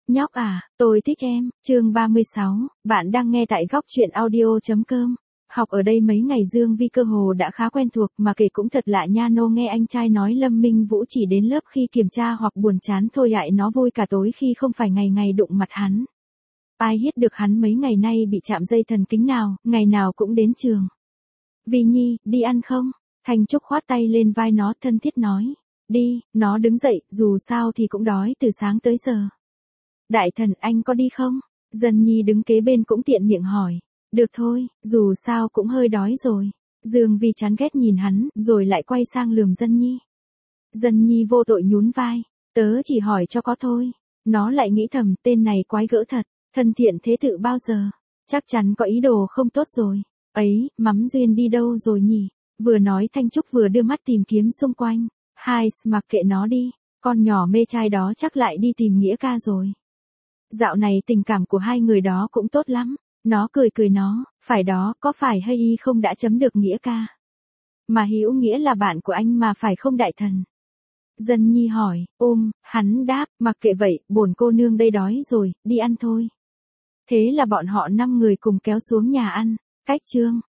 Nhóc à, tôi thích em, chương 36, bạn đang nghe tại góc truyện audio.com. Học ở đây mấy ngày Dương Vi cơ hồ đã khá quen thuộc mà kể cũng thật lạ nha nô nghe anh trai nói Lâm Minh Vũ chỉ đến lớp khi kiểm tra hoặc buồn chán thôi hại nó vui cả tối khi không phải ngày ngày đụng mặt hắn. Ai biết được hắn mấy ngày nay bị chạm dây thần kinh nào, ngày nào cũng đến trường. Vi Nhi, đi ăn không? Thanh Trúc khoát tay lên vai nó thân thiết nói. Đi, nó đứng dậy, dù sao thì cũng đói từ sáng tới giờ. Đại thần anh có đi không? Dân Nhi đứng kế bên cũng tiện miệng hỏi. Được thôi, dù sao cũng hơi đói rồi. Dương Vi chán ghét nhìn hắn, rồi lại quay sang lườm Dân Nhi. Dân Nhi vô tội nhún vai. Tớ chỉ hỏi cho có thôi. Nó lại nghĩ thầm tên này quái gỡ thật. Thân thiện thế tự bao giờ? Chắc chắn có ý đồ không tốt rồi. Ấy, Mắm Duyên đi đâu rồi nhỉ? Vừa nói Thanh Trúc vừa đưa mắt tìm kiếm xung quanh. Hai, mặc kệ nó đi. Con nhỏ mê trai đó chắc lại đi tìm Nghĩa ca rồi. Dạo này tình cảm của hai người đó cũng tốt lắm. Nó cười nó, phải đó, có phải hay y không đã chấm được Nghĩa ca? Mà Hữu Nghĩa là bạn của anh mà phải không đại thần? Dân Nhi hỏi, hắn đáp, mặc kệ vậy, bổn cô nương đây đói rồi, đi ăn thôi. Thế là bọn họ 5 người cùng kéo xuống nhà ăn. Cách chương